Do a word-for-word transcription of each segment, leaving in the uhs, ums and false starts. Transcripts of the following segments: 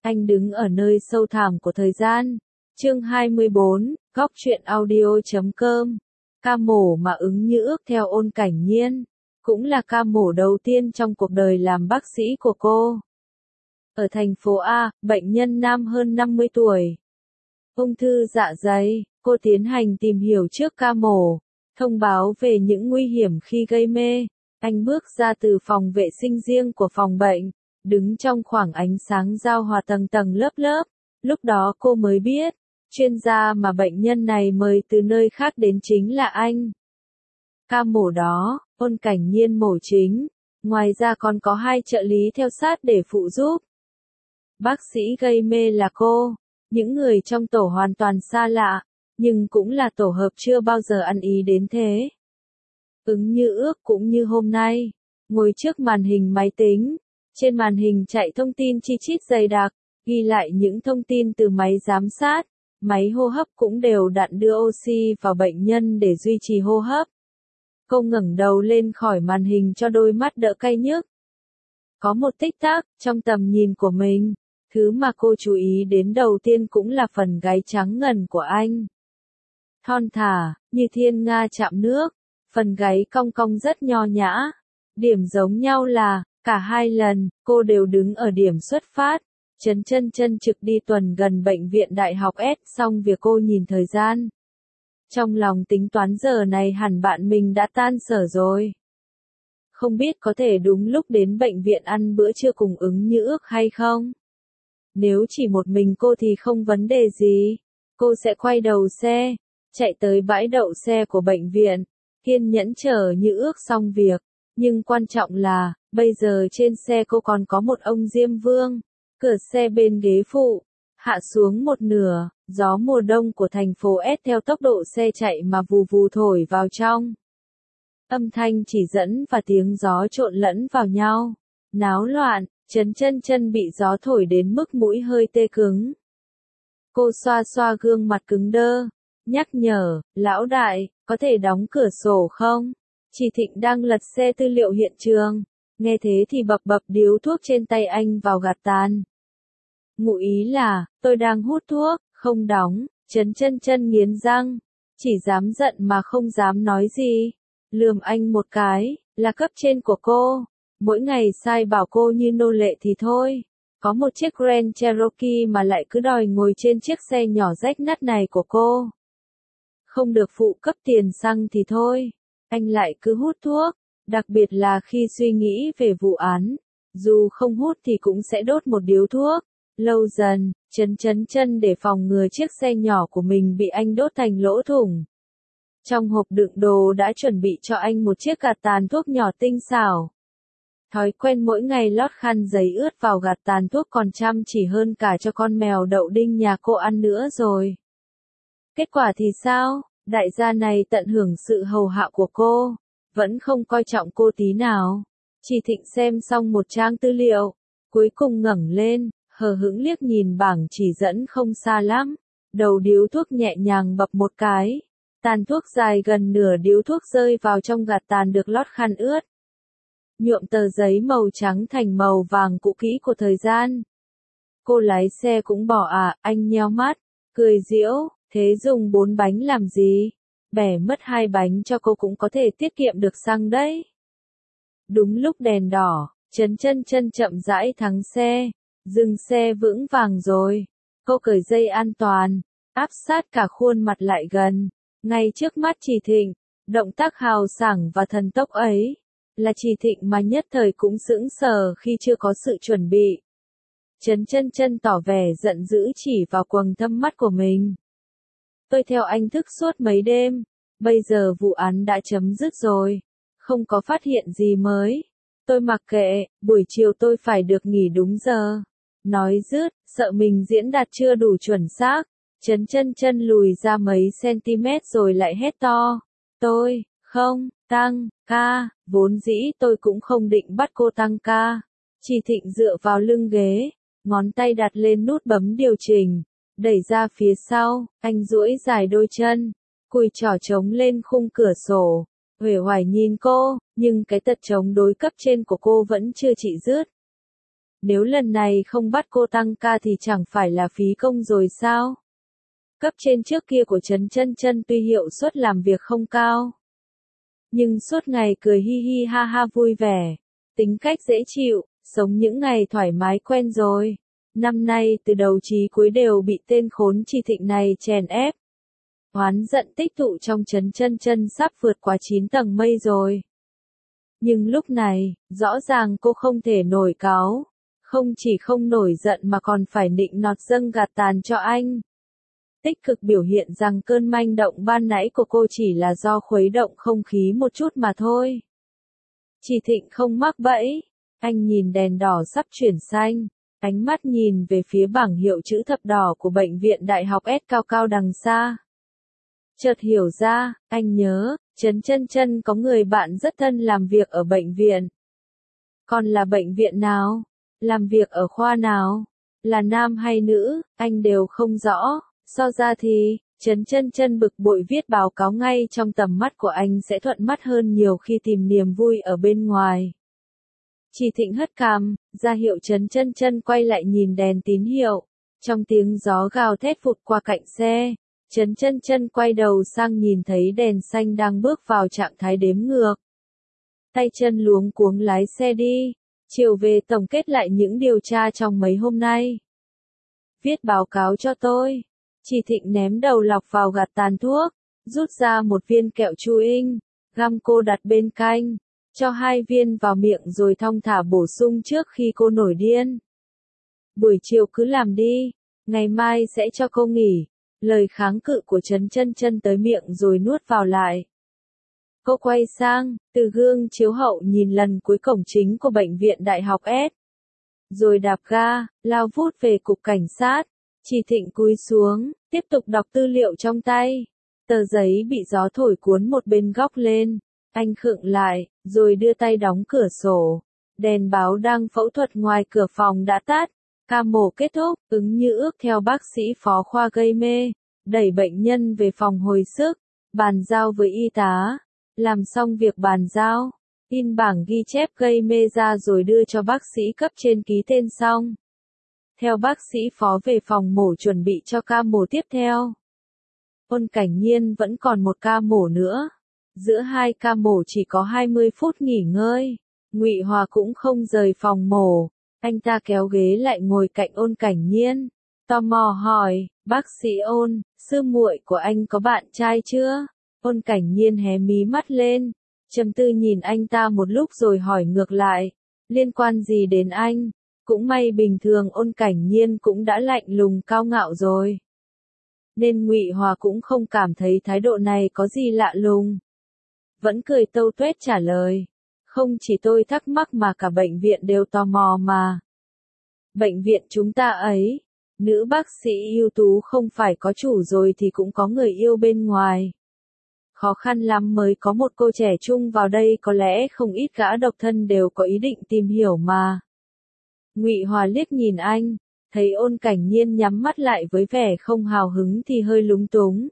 Anh đứng ở nơi sâu thẳm của thời gian. Chương hai mươi bốn, góc truyện audio chấm com. Ca mổ mà ứng như ước theo Ôn Cảnh Nhiên. Cũng là ca mổ đầu tiên trong cuộc đời làm bác sĩ của cô. Ở thành phố A, bệnh nhân nam hơn năm mươi tuổi. Ung thư dạ dày, cô tiến hành tìm hiểu trước ca mổ. Thông báo về những nguy hiểm khi gây mê. Anh bước ra từ phòng vệ sinh riêng của phòng bệnh. Đứng trong khoảng ánh sáng giao hòa tầng tầng lớp lớp. Lúc đó cô mới biết, chuyên gia mà bệnh nhân này mời từ nơi khác đến chính là anh. Ca mổ đó, Ôn Cảnh Nhiên mổ chính. Ngoài ra còn có hai trợ lý theo sát để phụ giúp. Bác sĩ gây mê là cô. Những người trong tổ hoàn toàn xa lạ, nhưng cũng là tổ hợp chưa bao giờ ăn ý đến thế. Ứng như ước cũng như hôm nay, ngồi trước màn hình máy tính. Trên màn hình chạy thông tin chi chít dày đặc, ghi lại những thông tin từ máy giám sát, máy hô hấp cũng đều đặn đưa oxy vào bệnh nhân để duy trì hô hấp. Cô ngẩng đầu lên khỏi màn hình cho đôi mắt đỡ cay nhức. Có một tích tắc, trong tầm nhìn của mình, thứ mà cô chú ý đến đầu tiên cũng là phần gáy trắng ngần của anh. Thon thả, như thiên nga chạm nước, phần gáy cong cong rất nho nhã. Điểm giống nhau là, cả hai lần, cô đều đứng ở điểm xuất phát, chấn chân chân trực đi tuần gần bệnh viện Đại học S xong việc cô nhìn thời gian. Trong lòng tính toán giờ này hẳn bạn mình đã tan sở rồi. Không biết có thể đúng lúc đến bệnh viện ăn bữa trưa cùng ứng như ước hay không? Nếu chỉ một mình cô thì không vấn đề gì. Cô sẽ quay đầu xe, chạy tới bãi đậu xe của bệnh viện, kiên nhẫn chờ như ước xong việc. Nhưng quan trọng là, bây giờ trên xe cô còn có một ông Diêm Vương. Cửa xe bên ghế phụ, hạ xuống một nửa, gió mùa đông của thành phố S theo tốc độ xe chạy mà vù vù thổi vào trong. Âm thanh chỉ dẫn và tiếng gió trộn lẫn vào nhau. Náo loạn, chấn chân chân bị gió thổi đến mức mũi hơi tê cứng. Cô xoa xoa gương mặt cứng đơ, nhắc nhở, lão đại, có thể đóng cửa sổ không? Chỉ Thịnh đang lật xe tư liệu hiện trường, nghe thế thì bập bập điếu thuốc trên tay anh vào gạt tàn. Ngụ ý là, tôi đang hút thuốc, không đóng, chấn chân chân nghiến răng, chỉ dám giận mà không dám nói gì. Lườm anh một cái, là cấp trên của cô, mỗi ngày sai bảo cô như nô lệ thì thôi. Có một chiếc Grand Cherokee mà lại cứ đòi ngồi trên chiếc xe nhỏ rách nát này của cô. Không được phụ cấp tiền xăng thì thôi. Anh lại cứ hút thuốc, đặc biệt là khi suy nghĩ về vụ án, dù không hút thì cũng sẽ đốt một điếu thuốc. Lâu dần, chấn chấn chân để phòng ngừa chiếc xe nhỏ của mình bị anh đốt thành lỗ thủng. Trong hộp đựng đồ đã chuẩn bị cho anh một chiếc gạt tàn thuốc nhỏ tinh xảo. Thói quen mỗi ngày lót khăn giấy ướt vào gạt tàn thuốc còn chăm chỉ hơn cả cho con mèo đậu đinh nhà cô ăn nữa rồi. Kết quả thì sao? Đại gia này tận hưởng sự hầu hạ của cô, vẫn không coi trọng cô tí nào. Chỉ Thịnh xem xong một trang tư liệu, cuối cùng ngẩng lên, hờ hững liếc nhìn bảng chỉ dẫn không xa lắm. Đầu điếu thuốc nhẹ nhàng bập một cái, tàn thuốc dài gần nửa điếu thuốc rơi vào trong gạt tàn được lót khăn ướt. Nhuộm tờ giấy màu trắng thành màu vàng cũ kỹ của thời gian. Cô lái xe cũng bỏ à, anh nheo mắt, cười giễu. Thế dùng bốn bánh làm gì? Bẻ mất hai bánh cho cô cũng có thể tiết kiệm được xăng đấy. Đúng lúc đèn đỏ, chấn chân chân chậm rãi thắng xe, dừng xe vững vàng rồi. Cô cởi dây an toàn, áp sát cả khuôn mặt lại gần, ngay trước mắt Chỉ Thịnh. Động tác hào sảng và thần tốc ấy, là Chỉ Thịnh mà nhất thời cũng sững sờ khi chưa có sự chuẩn bị. Chấn chân chân tỏ vẻ giận dữ chỉ vào quầng thâm mắt của mình. Tôi theo anh thức suốt mấy đêm, bây giờ vụ án đã chấm dứt rồi, không có phát hiện gì mới. Tôi mặc kệ, buổi chiều tôi phải được nghỉ đúng giờ. Nói dứt, sợ mình diễn đạt chưa đủ chuẩn xác, chấn chân chân lùi ra mấy cm rồi lại hét to. Tôi, không, tăng, ca, vốn dĩ tôi cũng không định bắt cô tăng ca. Chỉ Thịnh dựa vào lưng ghế, ngón tay đặt lên nút bấm điều chỉnh. Đẩy ra phía sau, anh duỗi dài đôi chân, cùi trỏ trống lên khung cửa sổ, uể oải nhìn cô, nhưng cái tật chống đối cấp trên của cô vẫn chưa trị dứt. Nếu lần này không bắt cô tăng ca thì chẳng phải là phí công rồi sao? Cấp trên trước kia của Trấn Chân Chân tuy hiệu suất làm việc không cao, nhưng suốt ngày cười hi hi ha ha vui vẻ, tính cách dễ chịu, sống những ngày thoải mái quen rồi. Năm nay từ đầu chí cuối đều bị tên khốn Trì Thịnh này chèn ép. Oán giận tích tụ trong Trấn Chân Chân sắp vượt qua chín tầng mây rồi. Nhưng lúc này, rõ ràng cô không thể nổi cáu, không chỉ không nổi giận mà còn phải nịnh nọt dâng gạt tàn cho anh. Tích cực biểu hiện rằng cơn manh động ban nãy của cô chỉ là do khuấy động không khí một chút mà thôi. Trì Thịnh không mắc bẫy, anh nhìn đèn đỏ sắp chuyển xanh, ánh mắt nhìn về phía bảng hiệu chữ thập đỏ của bệnh viện Đại học S cao cao đằng xa. Chợt hiểu ra, anh nhớ, Trấn Chân Chân có người bạn rất thân làm việc ở bệnh viện. Còn là bệnh viện nào? Làm việc ở khoa nào? Là nam hay nữ, anh đều không rõ. So ra thì, Trấn Chân Chân bực bội viết báo cáo ngay trong tầm mắt của anh sẽ thuận mắt hơn nhiều khi tìm niềm vui ở bên ngoài. Trì Thịnh hất cằm, ra hiệu Trấn Chân Chân quay lại nhìn đèn tín hiệu. Trong tiếng gió gào thét vụt qua cạnh xe, Trấn Chân Chân quay đầu sang nhìn thấy đèn xanh đang bước vào trạng thái đếm ngược. Tay chân luống cuống lái xe đi, chiều về tổng kết lại những điều tra trong mấy hôm nay. Viết báo cáo cho tôi. Trì Thịnh ném đầu lọc vào gạt tàn thuốc, rút ra một viên kẹo chewing, găm cô đặt bên cạnh, cho hai viên vào miệng rồi thong thả bổ sung trước khi cô nổi điên. Buổi chiều cứ làm đi, ngày mai sẽ cho cô nghỉ. Lời kháng cự của Trấn Chân Chân tới miệng rồi nuốt vào lại. Cô quay sang, từ gương chiếu hậu nhìn lần cuối cổng chính của bệnh viện Đại học S. Rồi đạp ga, lao vút về cục cảnh sát. Trì Thịnh cúi xuống, tiếp tục đọc tư liệu trong tay. Tờ giấy bị gió thổi cuốn một bên góc lên. Anh khựng lại, rồi đưa tay đóng cửa sổ. Đèn báo đang phẫu thuật ngoài cửa phòng đã tắt. Ca mổ kết thúc, ứng như ước theo bác sĩ phó khoa gây mê. Đẩy bệnh nhân về phòng hồi sức. Bàn giao với y tá. Làm xong việc bàn giao. In bảng ghi chép gây mê ra rồi đưa cho bác sĩ cấp trên ký tên xong. Theo bác sĩ phó về phòng mổ chuẩn bị cho ca mổ tiếp theo. Ôn Cảnh Nhiên vẫn còn một ca mổ nữa. Giữa hai ca mổ chỉ có hai mươi phút nghỉ ngơi. Ngụy Hòa cũng không rời phòng mổ. Anh ta kéo ghế lại ngồi cạnh Ôn Cảnh Nhiên. Tò mò hỏi, bác sĩ Ôn, sư muội của anh có bạn trai chưa? Ôn Cảnh Nhiên hé mí mắt lên. Trầm tư nhìn anh ta một lúc rồi hỏi ngược lại. Liên quan gì đến anh? Cũng may bình thường Ôn Cảnh Nhiên cũng đã lạnh lùng cao ngạo rồi. Nên Ngụy Hòa cũng không cảm thấy thái độ này có gì lạ lùng. Vẫn cười tâu tuét trả lời. Không chỉ tôi thắc mắc mà cả bệnh viện đều tò mò mà. Bệnh viện chúng ta ấy, nữ bác sĩ ưu tú không phải có chủ rồi thì cũng có người yêu bên ngoài. Khó khăn lắm mới có một cô trẻ trung vào đây, có lẽ không ít gã độc thân đều có ý định tìm hiểu mà. Ngụy Hòa liếc nhìn anh, thấy Ôn Cảnh Nhiên nhắm mắt lại với vẻ không hào hứng thì hơi lúng túng.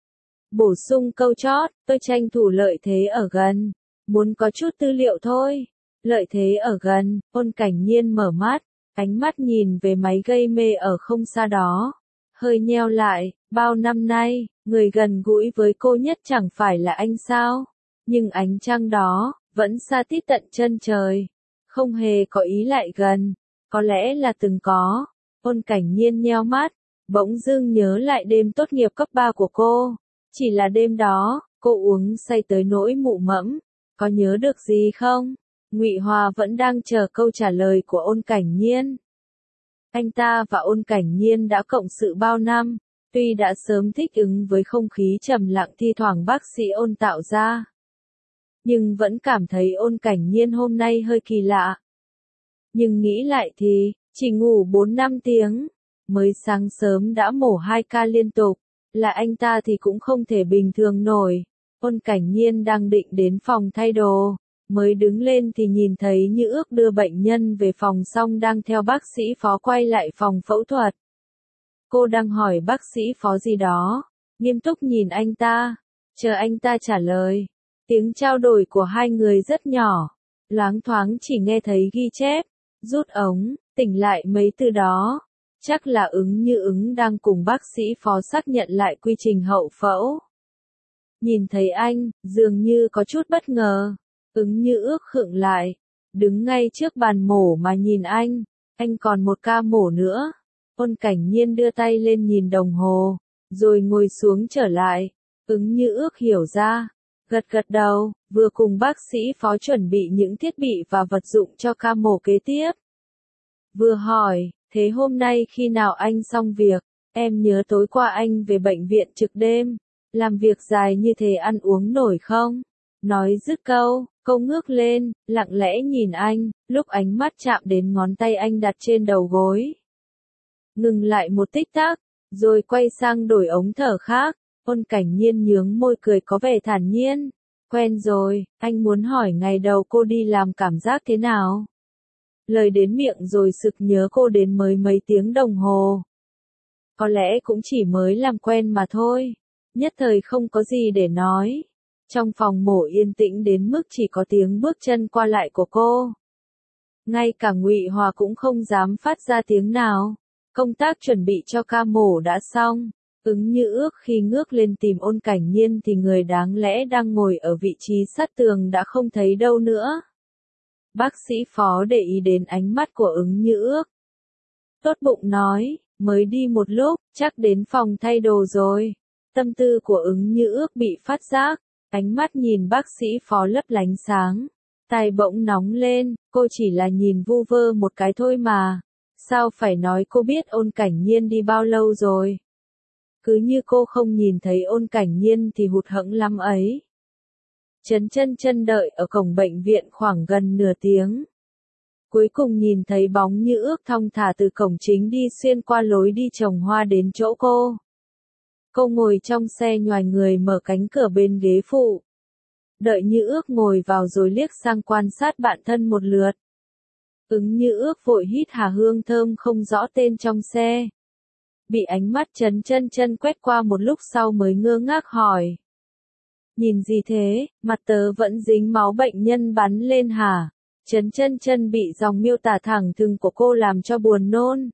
Bổ sung câu chót, tôi tranh thủ lợi thế ở gần, muốn có chút tư liệu thôi. Lợi thế ở gần, Ôn Cảnh Nhiên mở mắt, ánh mắt nhìn về máy gây mê ở không xa đó. Hơi nheo lại, bao năm nay, người gần gũi với cô nhất chẳng phải là anh sao? Nhưng ánh trăng đó, vẫn xa tít tận chân trời. Không hề có ý lại gần. Có lẽ là từng có. Ôn Cảnh Nhiên nheo mắt, bỗng dưng nhớ lại đêm tốt nghiệp cấp ba của cô. Chỉ là đêm đó, cô uống say tới nỗi mụ mẫm. Có nhớ được gì không? Ngụy Hòa vẫn đang chờ câu trả lời của Ôn Cảnh Nhiên. Anh ta và Ôn Cảnh Nhiên đã cộng sự bao năm, tuy đã sớm thích ứng với không khí trầm lặng thi thoảng bác sĩ Ôn tạo ra. Nhưng vẫn cảm thấy Ôn Cảnh Nhiên hôm nay hơi kỳ lạ. Nhưng nghĩ lại thì, chỉ ngủ bốn năm tiếng, mới sáng sớm đã mổ hai ca liên tục, là anh ta thì cũng không thể bình thường nổi. Ôn Cảnh Nhiên đang định đến phòng thay đồ, mới đứng lên thì nhìn thấy Như Ước đưa bệnh nhân về phòng xong đang theo bác sĩ phó quay lại phòng phẫu thuật. Cô đang hỏi bác sĩ phó gì đó, nghiêm túc nhìn anh ta, chờ anh ta trả lời. Tiếng trao đổi của hai người rất nhỏ, loáng thoáng chỉ nghe thấy ghi chép, rút ống, Tỉnh lại mấy từ đó, chắc là Ứng Như Ứng đang cùng bác sĩ phó xác nhận lại quy trình hậu phẫu. Nhìn thấy anh, dường như có chút bất ngờ, Ứng Như Ước khựng lại, đứng ngay trước bàn mổ mà nhìn anh, anh còn một ca mổ nữa. Ôn Cảnh Nhiên đưa tay lên nhìn đồng hồ, rồi ngồi xuống trở lại. Ứng Như Ước hiểu ra, gật gật đầu, vừa cùng bác sĩ phó chuẩn bị những thiết bị và vật dụng cho ca mổ kế tiếp. Vừa hỏi, thế hôm nay khi nào anh xong việc? Em nhớ tối qua anh về bệnh viện trực đêm, làm việc dài như thế ăn uống nổi không? Nói dứt câu, cô ngước lên, lặng lẽ nhìn anh, lúc ánh mắt chạm đến ngón tay anh đặt trên đầu gối. Ngừng lại một tích tắc, rồi quay sang đổi ống thở khác. Ôn Cảnh Nhiên nhướng môi cười có vẻ thản nhiên. Quen rồi, anh muốn hỏi ngày đầu cô đi làm cảm giác thế nào? Lời đến miệng rồi sực nhớ cô đến mới mấy tiếng đồng hồ. Có lẽ cũng chỉ mới làm quen mà thôi. Nhất thời không có gì để nói. Trong phòng mổ yên tĩnh đến mức chỉ có tiếng bước chân qua lại của cô. Ngay cả Ngụy Hòa cũng không dám phát ra tiếng nào. Công tác chuẩn bị cho ca mổ đã xong. Ứng Như Ước khi ngước lên tìm Ôn Cảnh Nhiên thì người đáng lẽ đang ngồi ở vị trí sát tường đã không thấy đâu nữa. Bác sĩ phó để ý đến ánh mắt của Ứng Như Ước. Tốt bụng nói, mới đi một lúc, chắc đến phòng thay đồ rồi. Tâm tư của Ứng Như Ước bị phát giác, ánh mắt nhìn bác sĩ phó lấp lánh sáng. Tai bỗng nóng lên, cô chỉ là nhìn vu vơ một cái thôi mà. Sao phải nói cô biết Ôn Cảnh Nhiên đi bao lâu rồi? Cứ như cô không nhìn thấy Ôn Cảnh Nhiên thì hụt hẫng lắm ấy. Trấn Chân Chân đợi ở cổng bệnh viện khoảng gần nửa tiếng. Cuối cùng nhìn thấy bóng Như Ước thong thả từ cổng chính đi xuyên qua lối đi trồng hoa đến chỗ cô. Cô ngồi trong xe nhoài người mở cánh cửa bên ghế phụ. Đợi Như Ước ngồi vào rồi liếc sang quan sát bạn thân một lượt. Ứng Như Ước vội hít hà hương thơm không rõ tên trong xe. Bị ánh mắt Trấn Chân Chân quét qua một lúc sau mới ngơ ngác hỏi. Nhìn gì thế, mặt tớ vẫn dính máu bệnh nhân bắn lên hả? Trấn Chân Chân bị dòng miêu tả thẳng thừng của cô làm cho buồn nôn.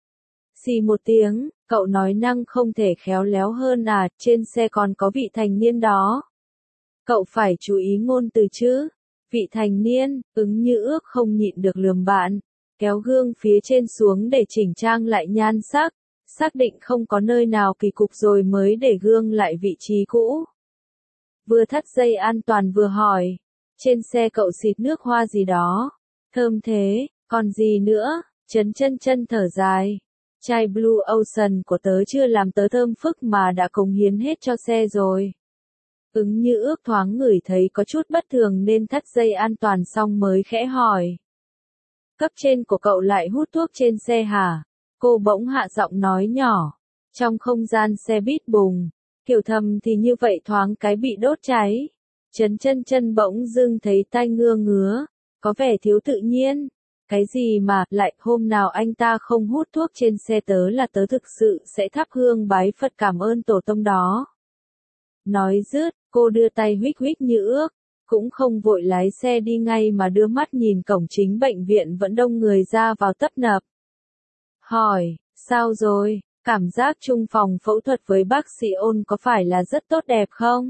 Xì một tiếng, cậu nói năng không thể khéo léo hơn à, trên xe còn có vị thành niên đó. Cậu phải chú ý ngôn từ chứ. Vị thành niên, Ứng Như Ước không nhịn được lườm bạn, kéo gương phía trên xuống để chỉnh trang lại nhan sắc, xác định không có nơi nào kỳ cục rồi mới để gương lại vị trí cũ. Vừa thắt dây an toàn vừa hỏi, trên xe cậu xịt nước hoa gì đó, thơm thế, còn gì nữa? Trấn Chân Chân thở dài, chai Blue Ocean của tớ chưa làm tớ thơm phức mà đã cống hiến hết cho xe rồi. Ứng Như Ước thoáng ngửi thấy có chút bất thường nên thắt dây an toàn xong mới khẽ hỏi. Cấp trên của cậu lại hút thuốc trên xe hả? Cô bỗng hạ giọng nói nhỏ. Trong không gian xe buýt bùng, kiểu thầm thì như vậy thoáng cái bị đốt cháy. Trấn Chân Chân bỗng dưng thấy tai ngưa ngứa, có vẻ thiếu tự nhiên. Cái gì mà, lại hôm nào anh ta không hút thuốc trên xe tớ là tớ thực sự sẽ thắp hương bái Phật cảm ơn tổ tông đó. Nói dứt, cô đưa tay huých huých Như Ước, cũng không vội lái xe đi ngay mà đưa mắt nhìn cổng chính bệnh viện vẫn đông người ra vào tấp nập. Hỏi, sao rồi, cảm giác chung phòng phẫu thuật với bác sĩ Ôn có phải là rất tốt đẹp không?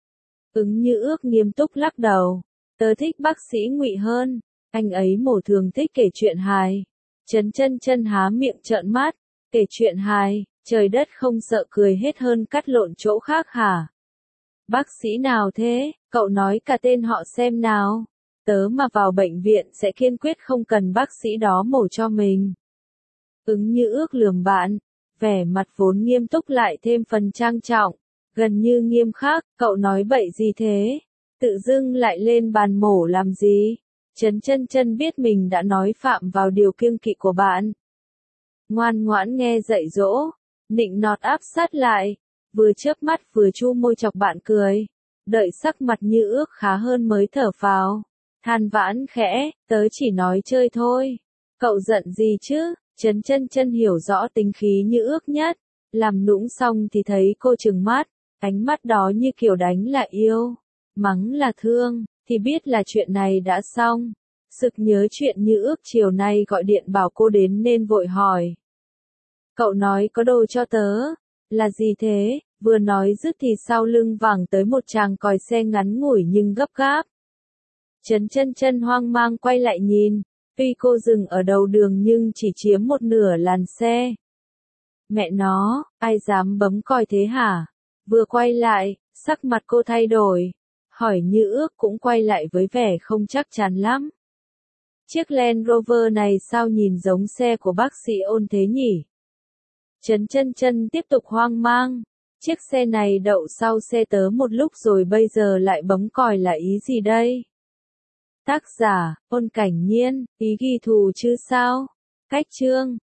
Ứng Như Ước nghiêm túc lắc đầu, tớ thích bác sĩ Ngụy hơn, anh ấy mổ thường thích kể chuyện hài. Trấn Chân Chân há miệng trợn mắt, kể chuyện hài, trời đất không sợ cười hết hơn cắt lộn chỗ khác hả? Bác sĩ nào thế, cậu nói cả tên họ xem nào. Tớ mà vào bệnh viện sẽ kiên quyết không cần bác sĩ đó mổ cho mình. Ứng Như Ước lườm bạn, vẻ mặt vốn nghiêm túc lại thêm phần trang trọng, gần như nghiêm khắc, cậu nói bậy gì thế? Tự dưng lại lên bàn mổ làm gì? Trấn Chân Chân biết mình đã nói phạm vào điều kiêng kỵ của bạn. Ngoan ngoãn nghe dạy dỗ, nịnh nọt áp sát lại, vừa chớp mắt vừa chu môi chọc bạn cười. Đợi sắc mặt Như Ước khá hơn mới thở phào, than vãn khẽ, tớ chỉ nói chơi thôi. Cậu giận gì chứ? Trấn Chân Chân hiểu rõ tính khí Như Ước nhất, làm nũng xong thì thấy cô trừng mắt, ánh mắt đó như kiểu đánh là yêu, mắng là thương, thì biết là chuyện này đã xong. Sực nhớ chuyện Như Ước chiều nay gọi điện bảo cô đến nên vội hỏi. Cậu nói có đồ cho tớ. Là gì thế? Vừa nói dứt thì sau lưng vẳng tới một chàng còi xe ngắn ngủi nhưng gấp gáp. Trấn Chân Chân hoang mang quay lại nhìn, tuy cô dừng ở đầu đường nhưng chỉ chiếm một nửa làn xe. Mẹ nó, ai dám bấm còi thế hả? Vừa quay lại, sắc mặt cô thay đổi. Hỏi Như Ước cũng quay lại với vẻ không chắc chắn lắm. Chiếc Land Rover này sao nhìn giống xe của bác sĩ Ôn thế nhỉ? Trấn Chân Chân tiếp tục hoang mang. Chiếc xe này đậu sau xe tớ một lúc rồi bây giờ lại bấm còi là ý gì đây? Tác giả, Ôn Cảnh Nhiên, ý ghi thù chứ sao? Cách chương